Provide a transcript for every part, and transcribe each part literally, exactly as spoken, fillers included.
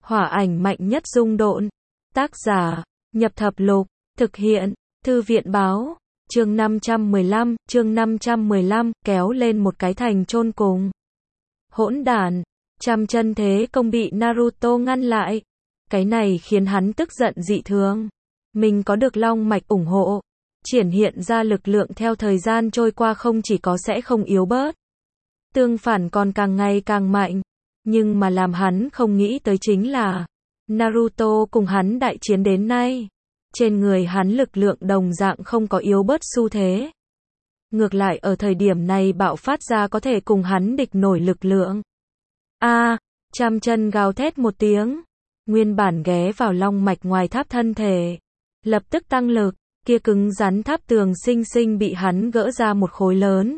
Hỏa ảnh mạnh nhất dung độn. Tác giả, Nhập Thập Lục. Thực hiện, Thư viện Báo. Chương năm trăm mười lăm, chương năm trăm mười lăm, kéo lên một cái thành chôn cùng. Hỗn đản, trăm chân thế công bị Naruto ngăn lại. Cái này khiến hắn tức giận dị thường. Mình có được long mạch ủng hộ, triển hiện ra lực lượng theo thời gian trôi qua không chỉ có sẽ không yếu bớt, tương phản còn càng ngày càng mạnh. Nhưng mà làm hắn không nghĩ tới chính là, Naruto cùng hắn đại chiến đến nay, trên người hắn lực lượng đồng dạng không có yếu bớt xu thế. Ngược lại ở thời điểm này bạo phát ra có thể cùng hắn địch nổi lực lượng. A, à, trăm chân gào thét một tiếng, nguyên bản ghé vào long mạch ngoài tháp thân thể, lập tức tăng lực, kia cứng rắn tháp tường sinh sinh bị hắn gỡ ra một khối lớn.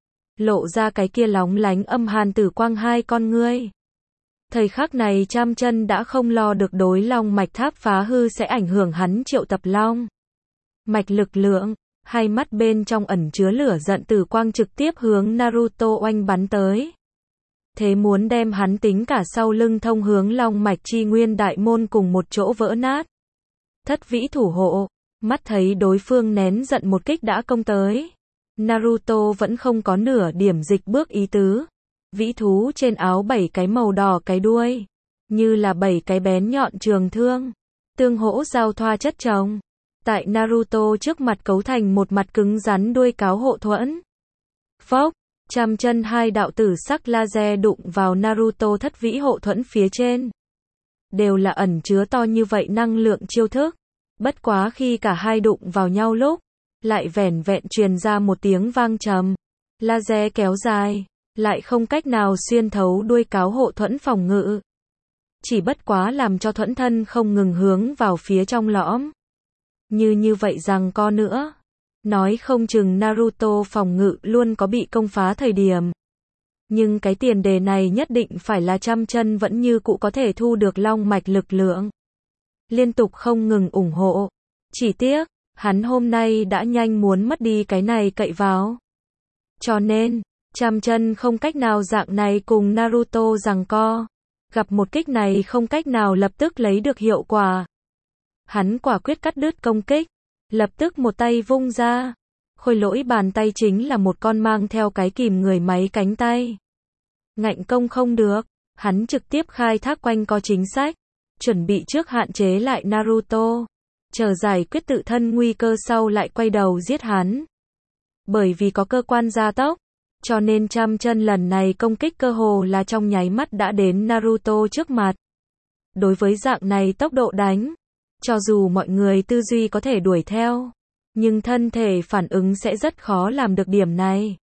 Lộ ra cái kia lóng lánh âm hàn tử quang hai con ngươi. Thời khắc này trăm chân đã không lo được đối long mạch tháp phá hư sẽ ảnh hưởng hắn triệu tập long mạch lực lượng, hai mắt bên trong ẩn chứa lửa giận tử quang trực tiếp hướng Naruto oanh bắn tới. Thế muốn đem hắn tính cả sau lưng thông hướng long mạch chi nguyên đại môn cùng một chỗ vỡ nát. Thất vĩ thủ hộ, mắt thấy đối phương nén giận một kích đã công tới. Naruto vẫn không có nửa điểm dịch bước ý tứ. Vĩ thú trên áo bảy cái màu đỏ cái đuôi, như là bảy cái bén nhọn trường thương, tương hỗ giao thoa chất chồng. Tại Naruto trước mặt cấu thành một mặt cứng rắn đuôi cáo hộ thuẫn. Phốc, trăm chân hai đạo tử sắc laser đụng vào Naruto thất vĩ hộ thuẫn phía trên. Đều là ẩn chứa to như vậy năng lượng chiêu thức. Bất quá khi cả hai đụng vào nhau lúc, lại vẻn vẹn truyền ra một tiếng vang trầm. Laser kéo dài, lại không cách nào xuyên thấu đuôi cáo hộ thuẫn phòng ngự. Chỉ bất quá làm cho thuẫn thân không ngừng hướng vào phía trong lõm. Như như vậy rằng có nữa, nói không chừng Naruto phòng ngự luôn có bị công phá thời điểm. Nhưng cái tiền đề này nhất định phải là trăm chân vẫn như cũ có thể thu được long mạch lực lượng. Liên tục không ngừng ủng hộ. Chỉ tiếc, hắn hôm nay đã nhanh muốn mất đi cái này cậy vào. Cho nên, trăm chân không cách nào dạng này cùng Naruto giằng co. Gặp một kích này không cách nào lập tức lấy được hiệu quả. Hắn quả quyết cắt đứt công kích, lập tức một tay vung ra. Khôi lỗi bàn tay chính là một con mang theo cái kìm người máy cánh tay. Ngạnh công không được, hắn trực tiếp khai thác quanh co chính sách, chuẩn bị trước hạn chế lại Naruto, chờ giải quyết tự thân nguy cơ sau lại quay đầu giết hắn. Bởi vì có cơ quan gia tốc, cho nên trăm chân lần này công kích cơ hồ là trong nháy mắt đã đến Naruto trước mặt. Đối với dạng này tốc độ đánh, cho dù mọi người tư duy có thể đuổi theo, nhưng thân thể phản ứng sẽ rất khó làm được điểm này.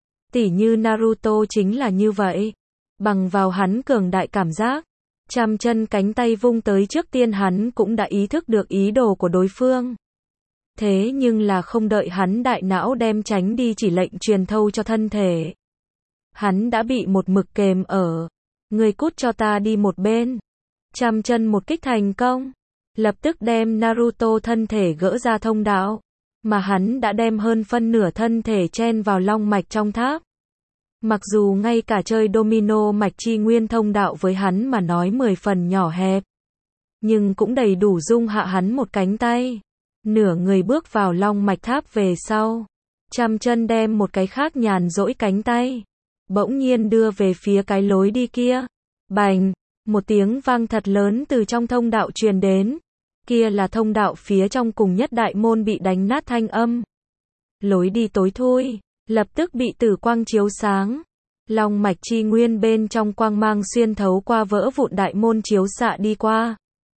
Tỉ như Naruto chính là như vậy. Bằng vào hắn cường đại cảm giác, trăm chân cánh tay vung tới trước tiên hắn cũng đã ý thức được ý đồ của đối phương. Thế nhưng là không đợi hắn đại não đem tránh đi chỉ lệnh truyền thâu cho thân thể. Hắn đã bị một mực kềm ở. Người cút cho ta đi một bên. Trăm chân một kích thành công. Lập tức đem Naruto thân thể gỡ ra thông đạo. Mà hắn đã đem hơn phân nửa thân thể chen vào long mạch trong tháp. Mặc dù ngay cả chơi domino mạch chi nguyên thông đạo với hắn mà nói mười phần nhỏ hẹp. Nhưng cũng đầy đủ dung hạ hắn một cánh tay. Nửa người bước vào long mạch tháp về sau. Trăm chân đem một cái khác nhàn rỗi cánh tay. Bỗng nhiên đưa về phía cái lối đi kia. Bành, một tiếng vang thật lớn từ trong thông đạo truyền đến. Kia là thông đạo phía trong cùng nhất đại môn bị đánh nát thanh âm. Lối đi tối thui, lập tức bị tử quang chiếu sáng. Long mạch chi nguyên bên trong quang mang xuyên thấu qua vỡ vụn đại môn chiếu xạ đi qua.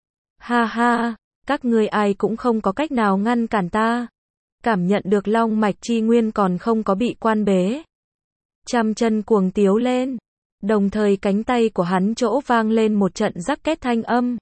Ha ha, các ngươi ai cũng không có cách nào ngăn cản ta. Cảm nhận được long mạch chi nguyên còn không có bị quan bế. Trăm chân cuồng tiếu lên. Đồng thời cánh tay của hắn chỗ vang lên một trận rắc két thanh âm.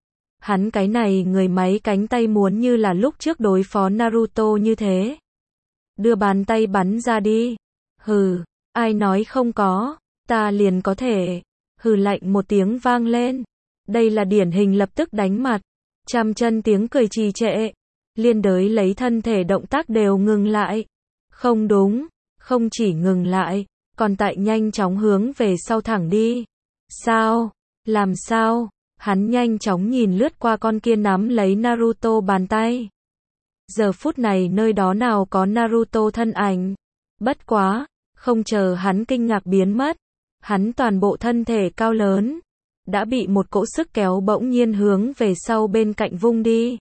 Hắn cái này người máy cánh tay muốn như là lúc trước đối phó Naruto như thế. Đưa bàn tay bắn ra đi. Hừ, ai nói không có, ta liền có thể. Hừ lạnh một tiếng vang lên. Đây là điển hình lập tức đánh mặt. Trăm chân tiếng cười trì trệ. Liên đới lấy thân thể động tác đều ngừng lại. Không đúng, không chỉ ngừng lại, còn tại nhanh chóng hướng về sau thẳng đi. Sao? Làm sao? Hắn nhanh chóng nhìn lướt qua con kia nắm lấy Naruto bàn tay. Giờ phút này nơi đó nào có Naruto thân ảnh. Bất quá, không chờ hắn kinh ngạc biến mất, hắn toàn bộ thân thể cao lớn, đã bị một cỗ sức kéo bỗng nhiên hướng về sau bên cạnh vung đi.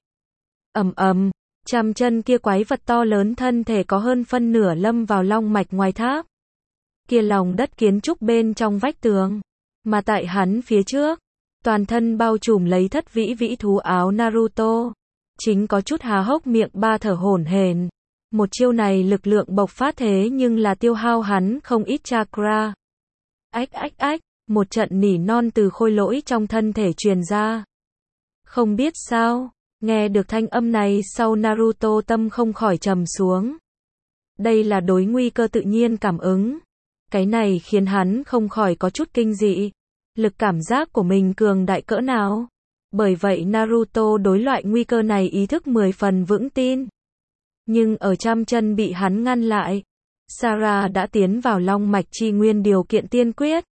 Ầm ầm, trăm chân kia quái vật to lớn thân thể có hơn phân nửa lâm vào long mạch ngoài tháp. Kia lòng đất kiến trúc bên trong vách tường, mà tại hắn phía trước, toàn thân bao trùm lấy thất vĩ vĩ thú áo Naruto, chính có chút há hốc miệng ba thở hổn hển. Một chiêu này lực lượng bộc phát thế nhưng là tiêu hao hắn không ít chakra. Ách ách ách, một trận nỉ non từ khôi lỗi trong thân thể truyền ra. Không biết sao, nghe được thanh âm này sau Naruto tâm không khỏi trầm xuống. Đây là đối nguy cơ tự nhiên cảm ứng. Cái này khiến hắn không khỏi có chút kinh dị. Lực cảm giác của mình cường đại cỡ nào. Bởi vậy Naruto đối loại nguy cơ này ý thức mười phần vững tin. Nhưng ở trăm chân bị hắn ngăn lại. Sarah đã tiến vào long mạch chi nguyên điều kiện tiên quyết.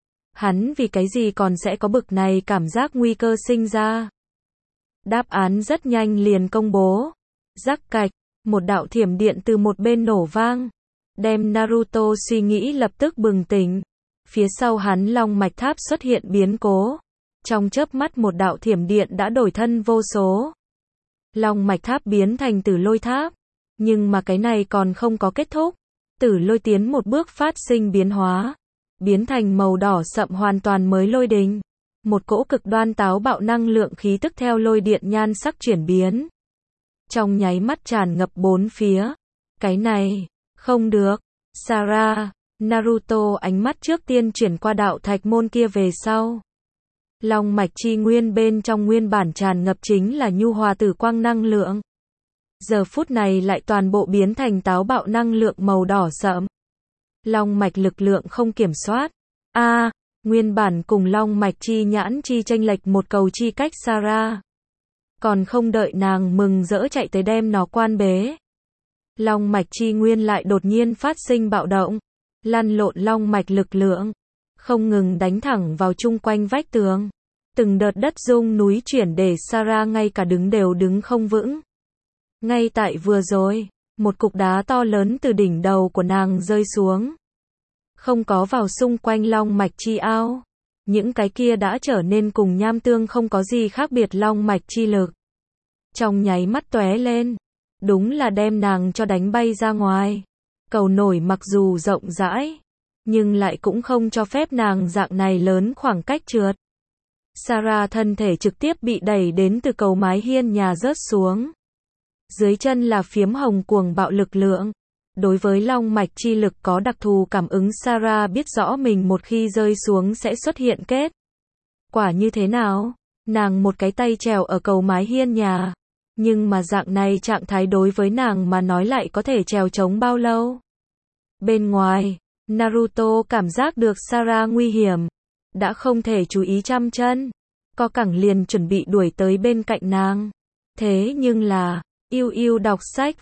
Hắn vì cái gì còn sẽ có bực này cảm giác nguy cơ sinh ra. Đáp án rất nhanh liền công bố. Rắc cạch, một đạo thiểm điện từ một bên nổ vang. Đem Naruto suy nghĩ lập tức bừng tỉnh. Phía sau hắn long mạch tháp xuất hiện biến cố. Trong chớp mắt một đạo thiểm điện đã đổi thân vô số. Long mạch tháp biến thành tử lôi tháp. Nhưng mà cái này còn không có kết thúc. Tử lôi tiến một bước phát sinh biến hóa. Biến thành màu đỏ sậm hoàn toàn mới lôi đình. Một cỗ cực đoan táo bạo năng lượng khí tức theo lôi điện nhan sắc chuyển biến. Trong nháy mắt tràn ngập bốn phía. Cái này, không được. Sarah, Naruto ánh mắt trước tiên chuyển qua đạo thạch môn kia về sau. Long mạch chi nguyên bên trong nguyên bản tràn ngập chính là nhu hòa tử quang năng lượng. Giờ phút này lại toàn bộ biến thành táo bạo năng lượng màu đỏ sẫm. Long mạch lực lượng không kiểm soát. A, à, nguyên bản cùng long mạch chi nhãn chi chênh lệch một cầu chi cách Sarah. Còn không đợi nàng mừng rỡ chạy tới đem nó quan bế. Long mạch chi nguyên lại đột nhiên phát sinh bạo động. Lăn lộn long mạch lực lượng. Không ngừng đánh thẳng vào chung quanh vách tường. Từng đợt đất rung núi chuyển để Sarah ngay cả đứng đều đứng không vững. Ngay tại vừa rồi, một cục đá to lớn từ đỉnh đầu của nàng rơi xuống. Không có vào xung quanh long mạch chi ao. Những cái kia đã trở nên cùng nham tương không có gì khác biệt long mạch chi lực. Trong nháy mắt tóe lên. Đúng là đem nàng cho đánh bay ra ngoài. Cầu nổi mặc dù rộng rãi, nhưng lại cũng không cho phép nàng dạng này lớn khoảng cách trượt. Sarah thân thể trực tiếp bị đẩy đến từ cầu mái hiên nhà rớt xuống. Dưới chân là phiếm hồng cuồng bạo lực lượng. Đối với long mạch chi lực có đặc thù cảm ứng Sarah biết rõ mình một khi rơi xuống sẽ xuất hiện kết. Quả như thế nào? Nàng một cái tay trèo ở cầu mái hiên nhà. Nhưng mà dạng này trạng thái đối với nàng mà nói lại có thể trèo chống bao lâu? Bên ngoài, Naruto cảm giác được Sarah nguy hiểm. Đã không thể chú ý trăm chân. Co cẳng liền chuẩn bị đuổi tới bên cạnh nàng. Thế nhưng là, yêu yêu đọc sách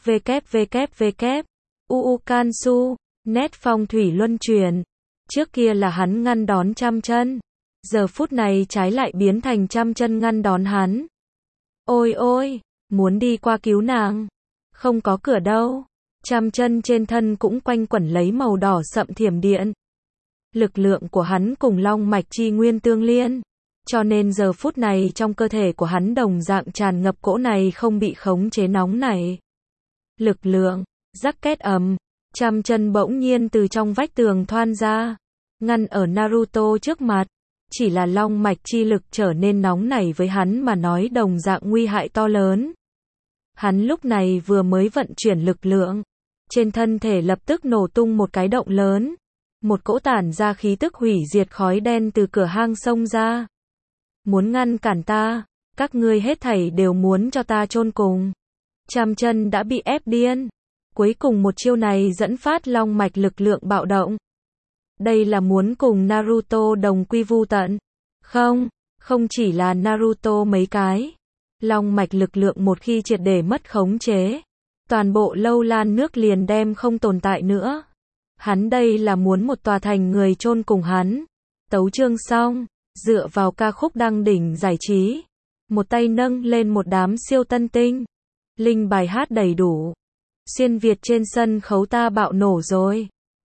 www. uu Kansu, nét phong thủy luân chuyển. Trước kia là hắn ngăn đón trăm chân. Giờ phút này trái lại biến thành trăm chân ngăn đón hắn. Ôi ôi, muốn đi qua cứu nàng. Không có cửa đâu. Trăm chân trên thân cũng quanh quẩn lấy màu đỏ sậm thiểm điện. Lực lượng của hắn cùng long mạch chi nguyên tương liên. Cho nên giờ phút này trong cơ thể của hắn đồng dạng tràn ngập cỗ này không bị khống chế nóng này. Lực lượng, rắc két ầm, trăm chân bỗng nhiên từ trong vách tường thoan ra. Ngăn ở Naruto trước mặt. Chỉ là long mạch chi lực trở nên nóng nảy với hắn mà nói đồng dạng nguy hại to lớn. Hắn lúc này vừa mới vận chuyển lực lượng. Trên thân thể lập tức nổ tung một cái động lớn. Một cỗ tản ra khí tức hủy diệt khói đen từ cửa hang xông ra. Muốn ngăn cản ta, các ngươi hết thảy đều muốn cho ta chôn cùng. Trăm chân đã bị ép điên. Cuối cùng một chiêu này dẫn phát long mạch lực lượng bạo động. Đây là muốn cùng Naruto đồng quy vu tận. Không, không chỉ là Naruto mấy cái. Long mạch lực lượng một khi triệt để mất khống chế. Toàn bộ lâu lan nước liền đem không tồn tại nữa. Hắn đây là muốn một tòa thành người chôn cùng hắn. Tấu chương xong. Dựa vào ca khúc đăng đỉnh giải trí, một tay nâng lên một đám siêu tân tinh. Linh bài hát đầy đủ. Xuyên Việt trên sân khấu ta bạo nổ rồi.